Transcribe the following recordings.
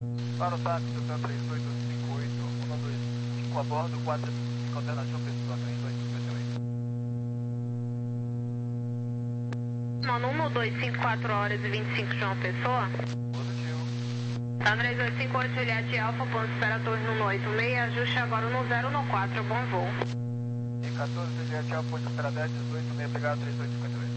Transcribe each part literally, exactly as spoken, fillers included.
Para o táxi, hotel três oito cinco oito, um dois cinco a bordo, quatro cinco alternativa pessoa, três oito cinco oito. Mano, um dois cinco, quatro horas e vinte e cinco, João Pessoa. Positivo. Tá, três oito cinco oito, Juliette Alfa, ponto espera torre no oito seis, ajuste agora no zero no quatro, bom voo. E quatorze, Juliette Alfa, ponto espera dez, dezoito seis, obrigado, três oito cinco oito.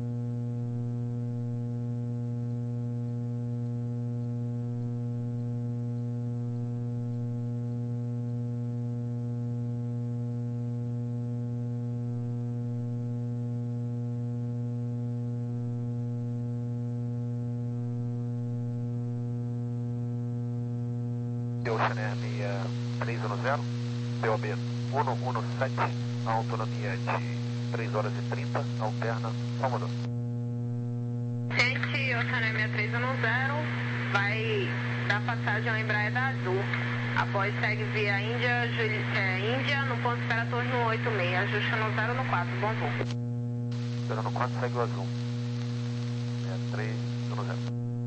Ocean Air seis um zero, P O B um um sete, a autonomia de três horas e trinta, alterna, Salvador. Gente, Ocean Air três um zero, vai dar passagem ao Embraer da Azul. Após segue via Índia, Juli, é, Índia no ponto espera torre no oito seis, ajuste no zero no quatro, bom voo. zero no quatro, segue o Azul. É três um zero.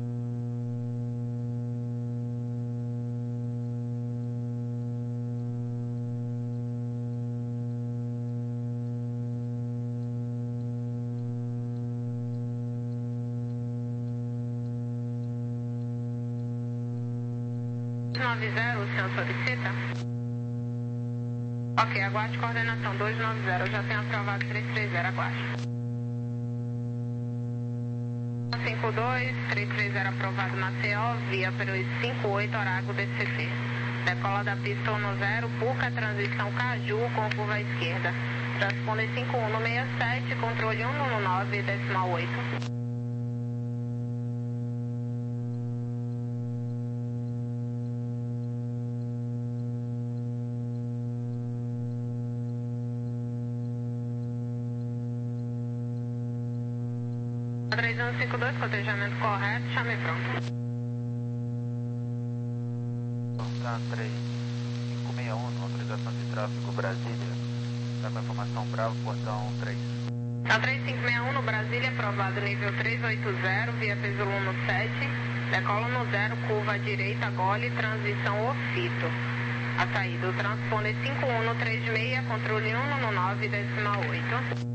nove zero, o senhor solicita? Ok, aguarde coordenação dois nove zero, eu já tenho aprovado três três zero, aguarde. cinco dois, três três zero aprovado na C O, via pelos cinco oito, Orago D C T. Decola da pista um zero, Puca, transição Caju com curva à esquerda. Transponder cinco um seis sete, controle um um nove, decimal oito. três um cinco dois, cotejamento correto, chame pronto. Tá, três cinco seis um, autorização de tráfego Brasília. Dá uma informação Bravo, portão três. Tá, três cinco seis um no Brasília, aprovado nível três oito zero, via Peso um sete, decola no zero, curva à direita, gole, transição Ofito. A saída, o transponder cinco um três seis, controle um um nove, decimal oito.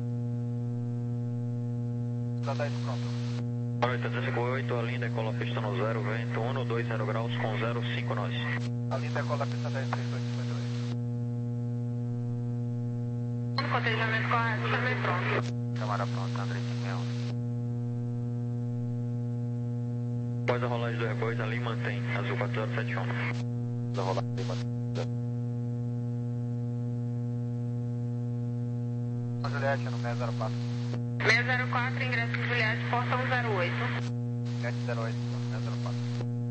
Tá dez pronto. oito cinco oito, a linha decola pista no zero, vento um dois zero graus com zero cinco nós. A linha decola pista dez, três oito cinco dois. Cotejamento correto, chame pronto. Câmara pronta, André cinco seis um. Após a rolagem do Airbus, a linha mantém, azul quatro zero sete um. Da rolagem, Juliette, no seis zero quatro. seis zero quatro, ingresso Juliette, portão zero oito. sete zero oito, seis zero quatro.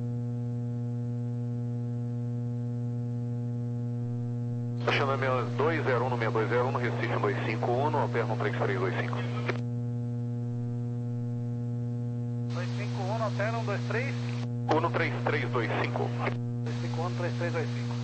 Chama dois zero um no seis dois zero um, no Recife dois cinco um, no Alterno três três dois cinco. dois cinco um, no Alterno dois três? um três três dois cinco. dois cinco um, três três dois cinco.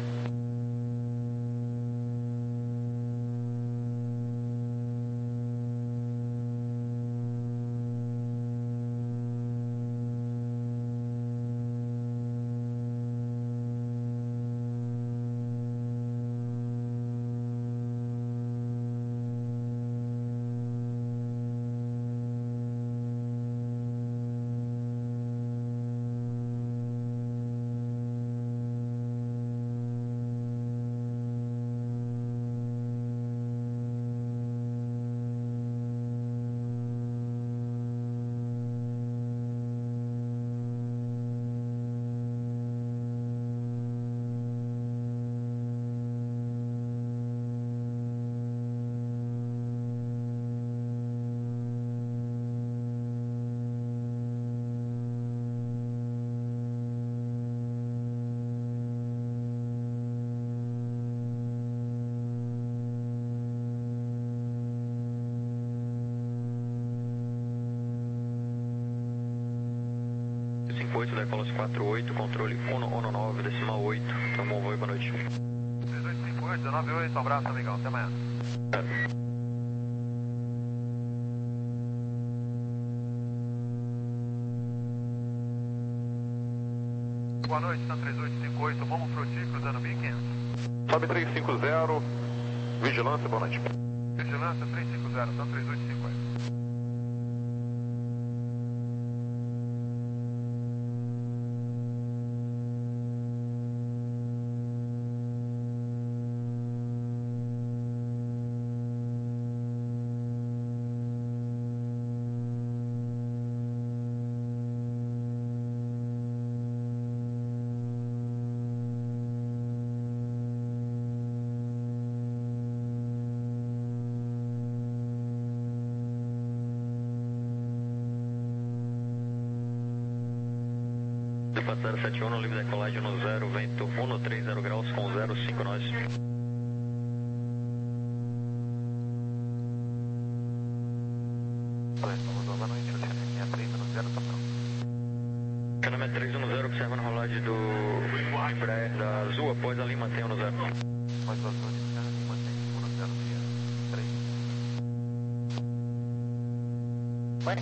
cinco oito, decola quatro oito, controle um um nove, decimal oito. Então, bom voo e boa noite. três oito cinco oito, nove oito, um abraço, amigão. Até amanhã. É. Boa noite, Santa três oito cinco oito, Momo Froti, cruzando Beacons. Sobe três cinco zero, Vigilância, boa noite. Vigilância três cinco zero, Santa três oito cinco oito. zero sete um, livre decolagem no zero, vento um três zero graus com zero cinco nós. Boa noite, o Channel três um zero, tá pronto. Channel três um zero, observando a rolagem do Embraer da Azul, após ali mantenha no zero. Após a Azul, mantém no zero três. Vai.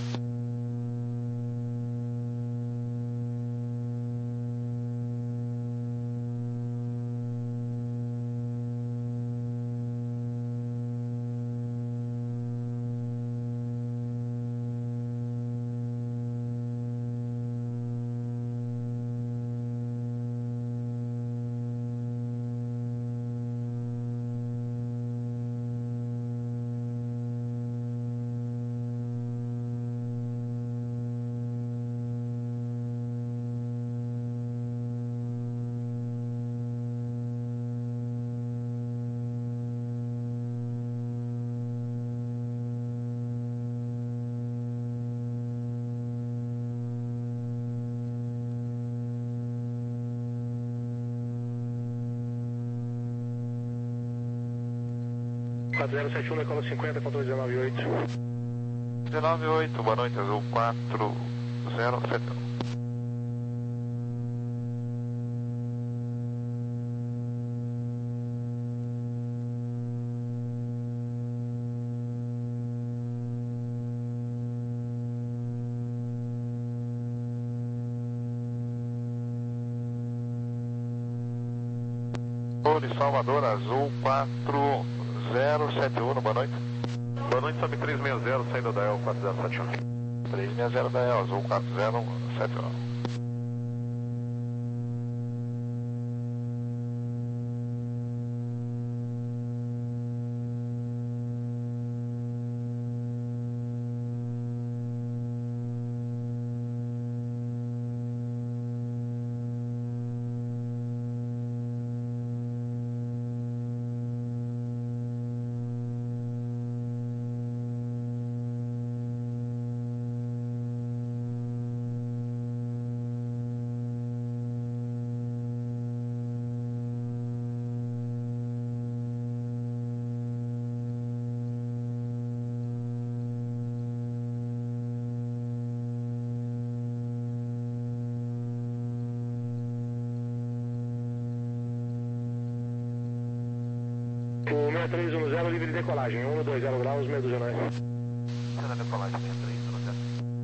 quatro zero sete um, decola cinquenta, controle dezenove oito. dezenove oito, boa noite, Azul quatro zero sete um. De Salvador, Azul quatro zero sete um, boa noite. Boa noite, sobe três seis zero, saindo da E L quatro zero sete um. três seis zero da E L, Azul quatro zero sete um. O seis três um zero, livre de decolagem, um dois zero graus, meia dúzia nós. Cena decolagem, seis três um zero.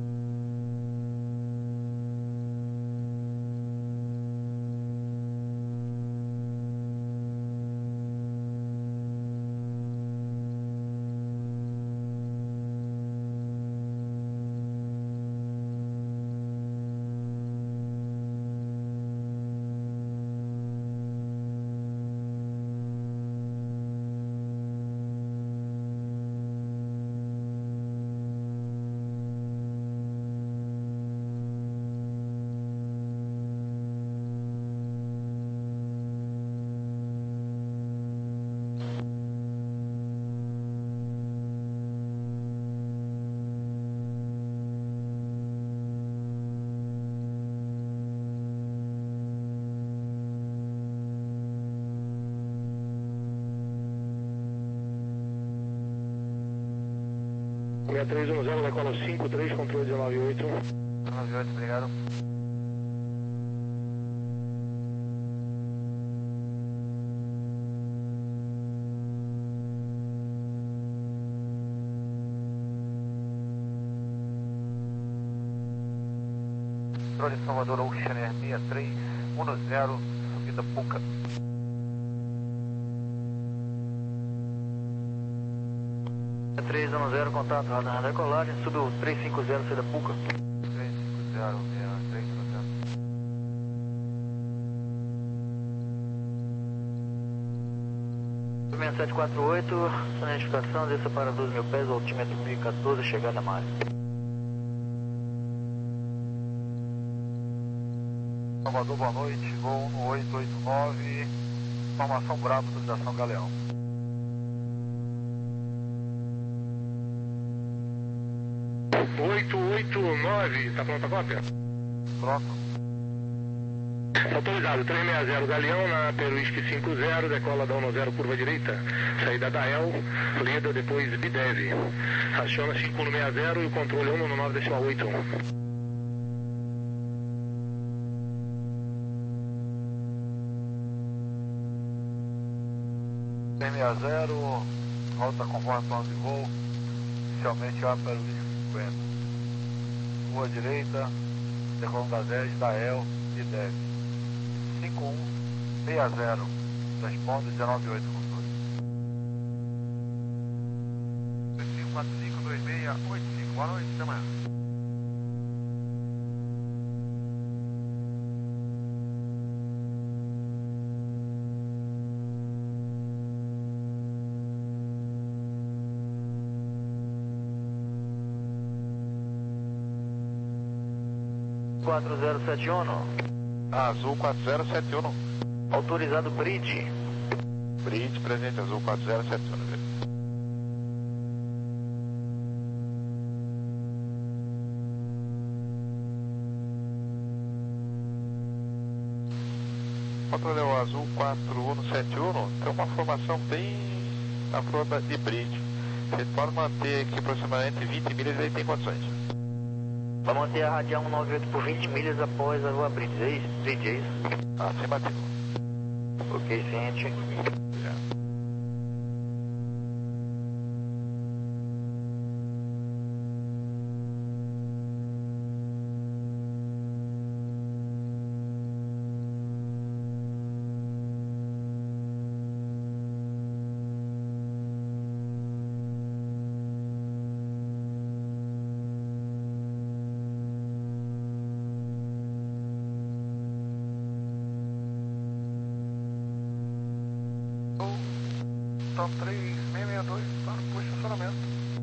seis três um zero, decola cinco três, controle dezenove oito. dezenove oito, obrigado. Controle Salvador Ocean Air sessenta e três, um zero, subida Puca. três um zero, contato, radar na decolagem, subiu três cinco zero, saída Puca. três cinco zero, três um zero. seis sete quatro oito, sua identificação, desça para doze mil pés, altímetro mil e quatorze, chegada a Mário. Salvador, boa noite, voo um oito oito nove, formação Bravo, utilização Galeão. oito oito nove, tá pronta a cópia? Pronto. Autorizado, três seis zero Galeão na Peruísque cinco zero, decola da um zero, curva direita, saída da El, Leda, depois Bidev. Aciona cinco um seis zero e o controle é um nove decimal oito um. três seis zero, volta conforme plano de voo, inicialmente a Peruísque cinquenta. Rua direita, decolando da dez, da El e dez. cinco um seis zero, responde dezenove oito controle. cinco quatro cinco dois seis oito cinco, boa noite, até amanhã. quatro zero sete um, Azul quatro zero sete um. autorizado Bridge. Bridge, presente, Azul quatro zero sete um. Controle o Azul quatro um sete um, tem uma formação bem na frota de Bridge. A gente pode manter aqui aproximadamente vinte milhas e aí tem condições. Vai manter a radial cento e noventa e oito por vinte milhas após a rua Bridge, é isso? Bridge, é isso? Afirmativo. Ok, ciente. Então três seis seis dois, tá no posto de estacionamento.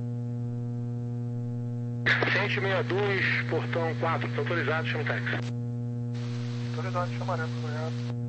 cento e sessenta e dois, portão quatro, tá autorizado, chama o táxi. Autoridade, chamaremos, obrigado.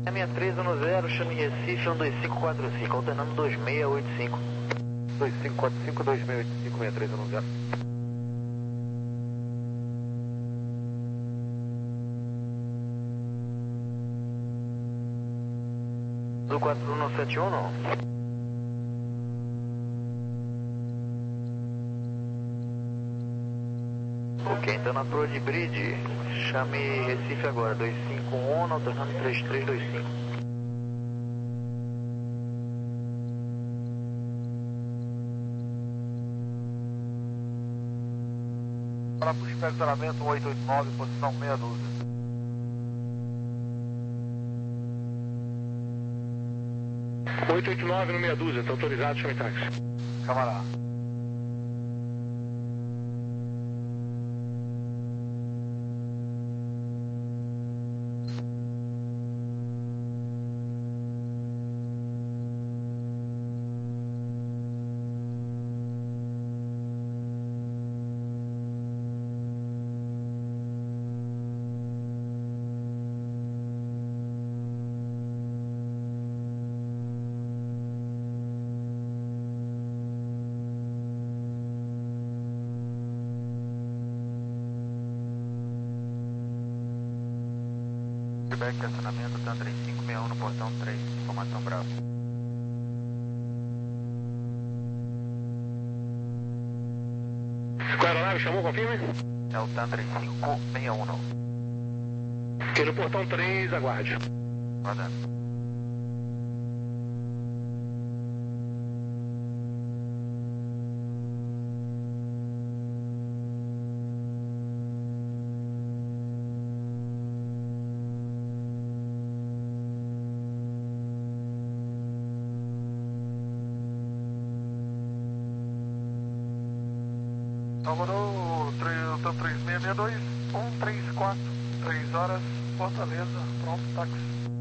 É minha três um zero, chame Recife, um dois cinco quatro cinco, alternando dois seis oito cinco. dois cinco quatro cinco, dois seis oito cinco, seis três um zero. Do quatro um sete um, não? Ok, então na Pro de Bridge, chame Recife agora, dois cinco um, alternando três três dois cinco. Para push espectramento um oito oito nove, posição meia dúzia. oito oito nove no meia dúzia, está autorizado, chame táxi. Camarada. Feedback, acionamento, TAM três cinco seis um no portão três, informação Bravo. Qual era a nave? Chamou, confirme? É o TAM três cinco seis um, não. Ok, no portão três, aguarde. Rodando. Salvador, o TAM três seis seis dois, um três quatro, três horas, Fortaleza, pronto, táxi.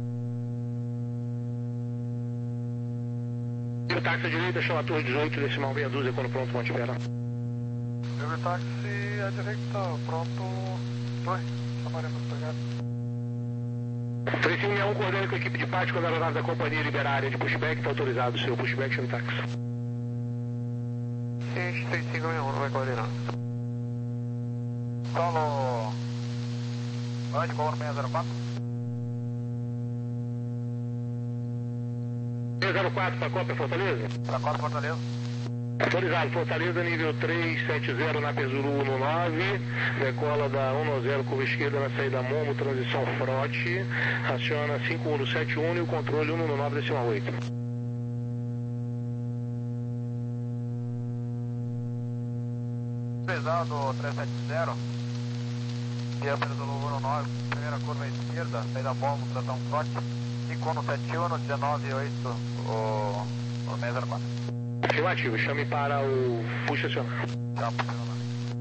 E o táxi à direita, chama a torre dezoito, decimal meia dúzia, quando pronto, Monte Espera. Eu o táxi à direita, pronto, dois, chamaremos, obrigado. três cinco seis um, coordene com a equipe de pátio, quando a aeronave da companhia liberar a área de pushback, está autorizado o seu pushback, chame táxi. três cinco seis um, não vai coordenar. Solo, Band, Color seis zero quatro. seis zero quatro para Copa Fortaleza? Para quatro, Fortaleza. Autorizado, Fortaleza, nível três sete zero na Pesuru um nove, decola da um zero, curva esquerda na saída Momo, transição Frote, aciona cinco um sete um e o controle um nove decimal oito. Pesado três sete zero, via Pesuru um nove, primeira curva à esquerda, saída Momo, tração Frote, cinco um sete um, dezenove oito, o, o seis zero quatro. Afirmativo, chame para o push acionar. Já, posicionado.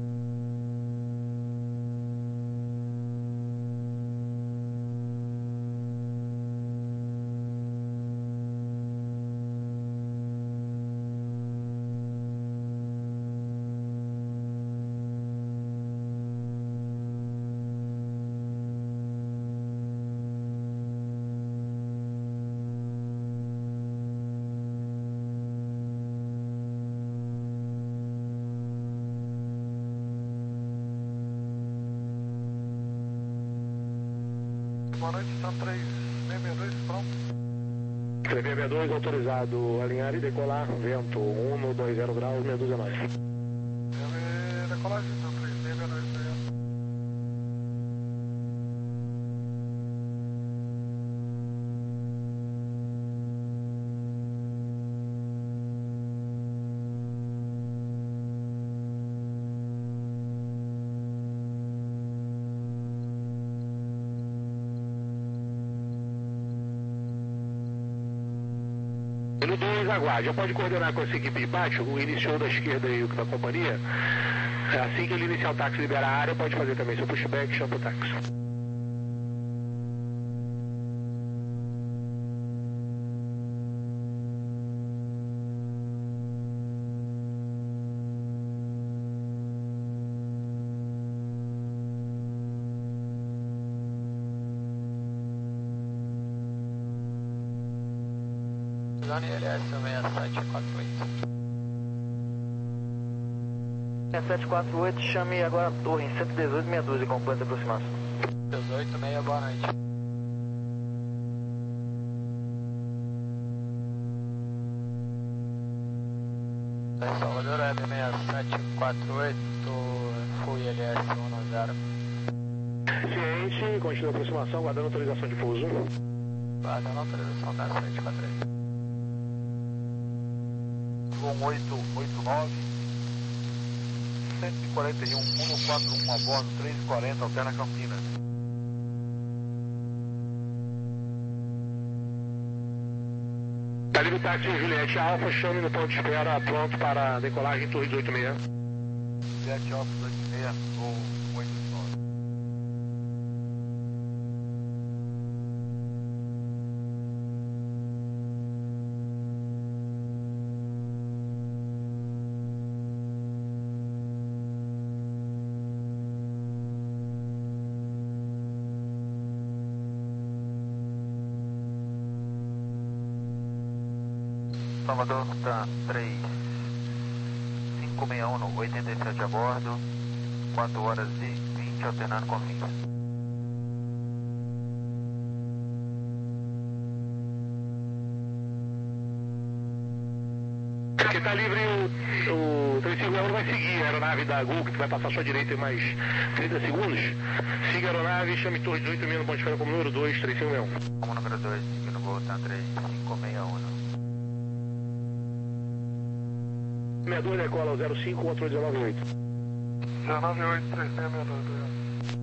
Boa noite, TAM três seis seis dois, pronto. três seis seis dois, autorizado, alinhar e decolar, vento um dois zero graus, meia dúzia nove. Deve decolagem, TAM três seis seis dois, obrigado. No dois, aguarde. Já pode coordenar com essa equipe de pátio, o iniciou da esquerda e o da companhia. Assim que ele iniciar o táxi e liberar a área, pode fazer também seu pushback, chama o táxi. atualizando I L S seis sete quatro oito. seis sete quatro oito, chame agora a torre em cento e dezoito, meia dúzia, completa a aproximação. dezoito, meia, boa noite. Salvador Web seis sete quatro oito, Full I L S dez. Ciente, continua a aproximação, guardando autorização de pouso. Guardando autorização da sete quatro oito. Voo oito oito nove, cento e quarenta e um, cento e quarenta e um a bordo, três e quarenta, alterna Campinas. Calibre táxi Juliette Alfa, chame no ponto de espera, pronto para decolagem Torre dezoito seis. Juliette Alfa dezoito seis, voo oito nove. Salvador está três cinco seis um, oitenta e sete a bordo, quatro horas e vinte, alternando com fins. Que está livre o, o três cinco um vai seguir a aeronave da Gol, que vai passar à sua direita em mais trinta segundos. Siga a aeronave, chame Torre dezoito seis no ponto de espera como número dois, três cinco um. Como número dois, seguindo Gol, está três cinco seis um. sessenta e dois decola ao zero cinco, controle dezenove oito. dezenove oito, três seis seis dois.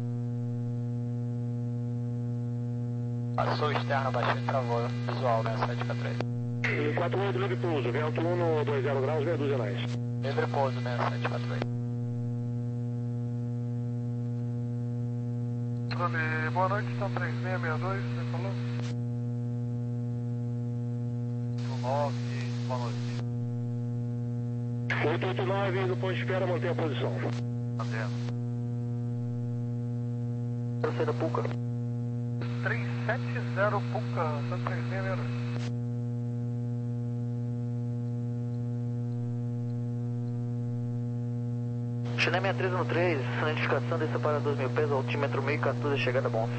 Passou externo, baixinho, travou, visual, seis sete quatro oito. quatro oito, livre pouso, vento um, dois zero graus, meia dúzia nais. Livre pouso, seis sete quatro oito. Controle, boa noite, está três seis seis dois, você falou? nove, boa noite. oito oito nove, no ponto de espera, mantém a posição. Mantendo. Eu sei da Puca. três sete zero Puca, está três seis seis dois. Chile sessenta e três no três, identificação desse para dois mil pés, altímetro mil e quatorze, chegada bom.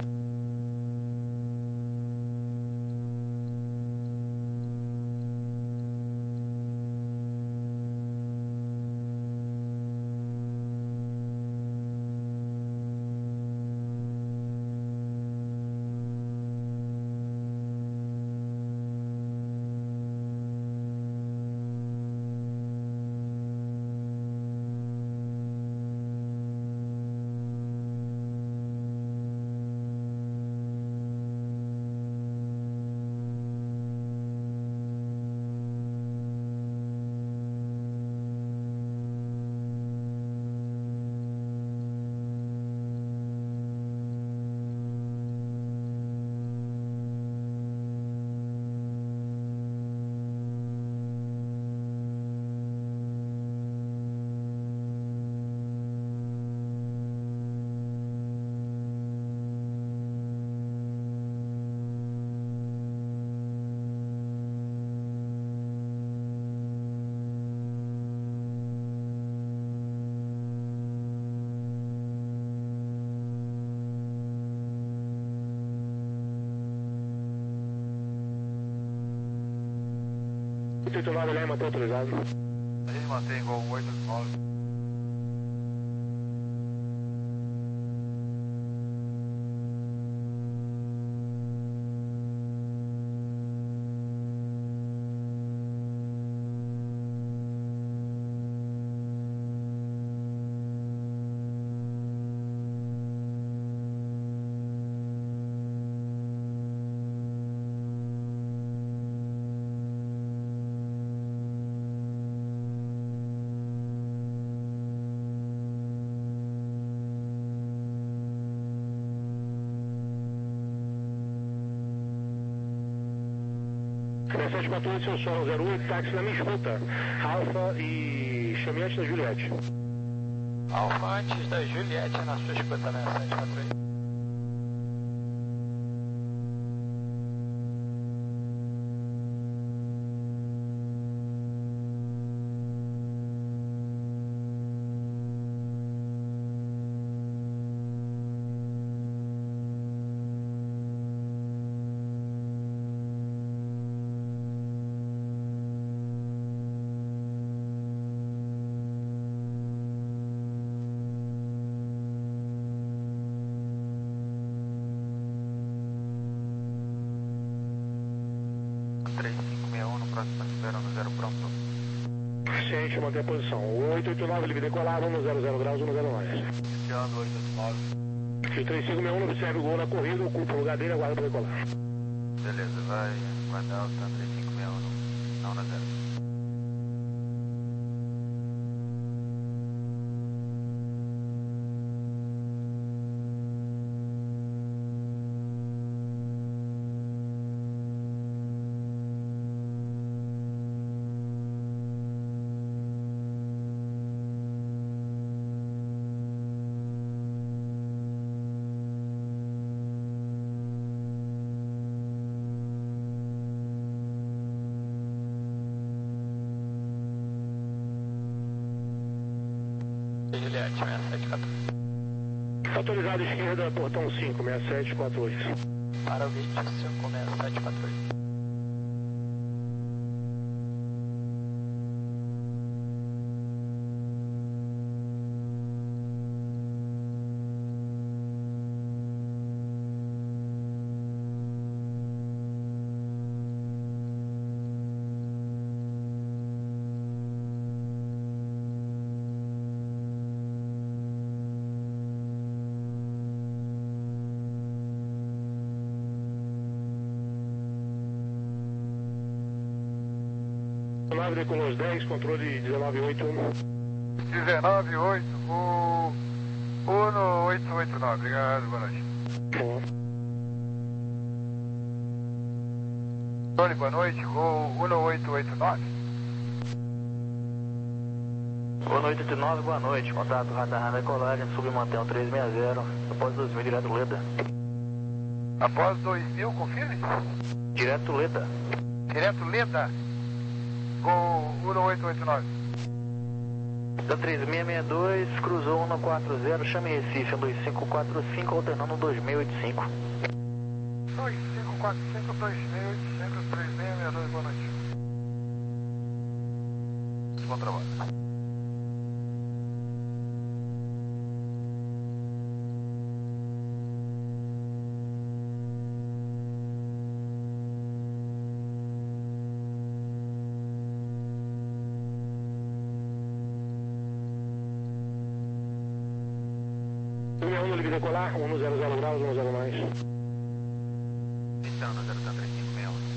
oito oito nove, Lema, está autorizado. A gente mantém igual oito nove. seis sete quatro oito, seu solo zero oito, táxi na minha escuta. Alfa e chame antes da Juliette. Alfa antes da Juliette na sua escuta, seis sete quatro oito. três cinco seis um, no próximo esperando zero pronto. Ciente, manter a posição. oito oito nove, livre decolado, um zero zero graus, um zero mais. Iniciando oito oito nove. três cinco seis um, observe o gol na corrida, ocupa o lugar dele, aguarda para decolar. Beleza, vai aguardar o três cinco seis um, não na zero. Juliette, seis sete quatro oito. Autorizado esquerda, portão cinco, seis sete quatro oito. Para o gate cinco seis sete quatro oito. nove decolou os dez, controle dezenove oito um. dezenove oito, o Uno oito oito nove, obrigado, boa noite. Bom. Tony, boa noite, o Uno oito oito nove. Uno oito oito nove, boa noite, contato radar na decolagem, submantém três seis zero, após dois mil, direto Leda. Após dois mil, confirme? Direto Leda. Direto Leda. Gol Uno oito oito nove. Da três seis seis dois, cruzou um quatro zero, chame Recife, dois cinco quatro cinco, alternando dois mil e oitenta e cinco. dois cinco quatro cinco, dois mil e oitenta e cinco, três seis seis dois, boa noite. Bom trabalho. um livre decolar, um zero zero graus, um zero mais. Então, na zero três cinco seis um.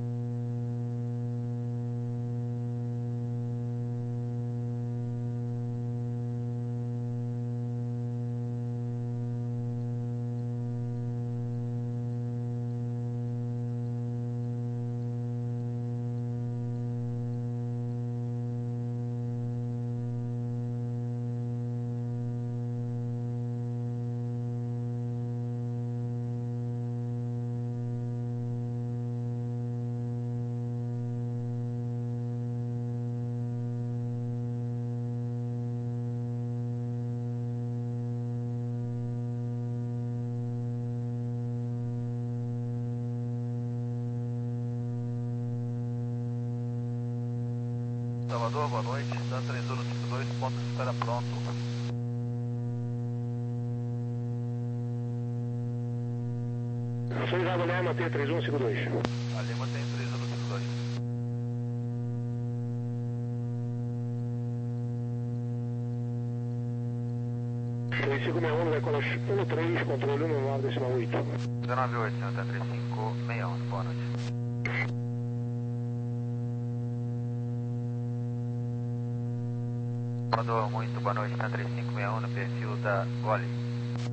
Salvador, boa noite. Dan três um cinco dois, ponto de espera pronto. Autorizado Lé, manter três um cinco dois. Ali mantém três um cinco dois. três cinco seis um, decola um três, controle um nove, decimal oito. dezenove oito, senhor, tá três cinco seis um, boa noite. Mandou muito boa noite, tá três cinco seis um, no perfil da Gole.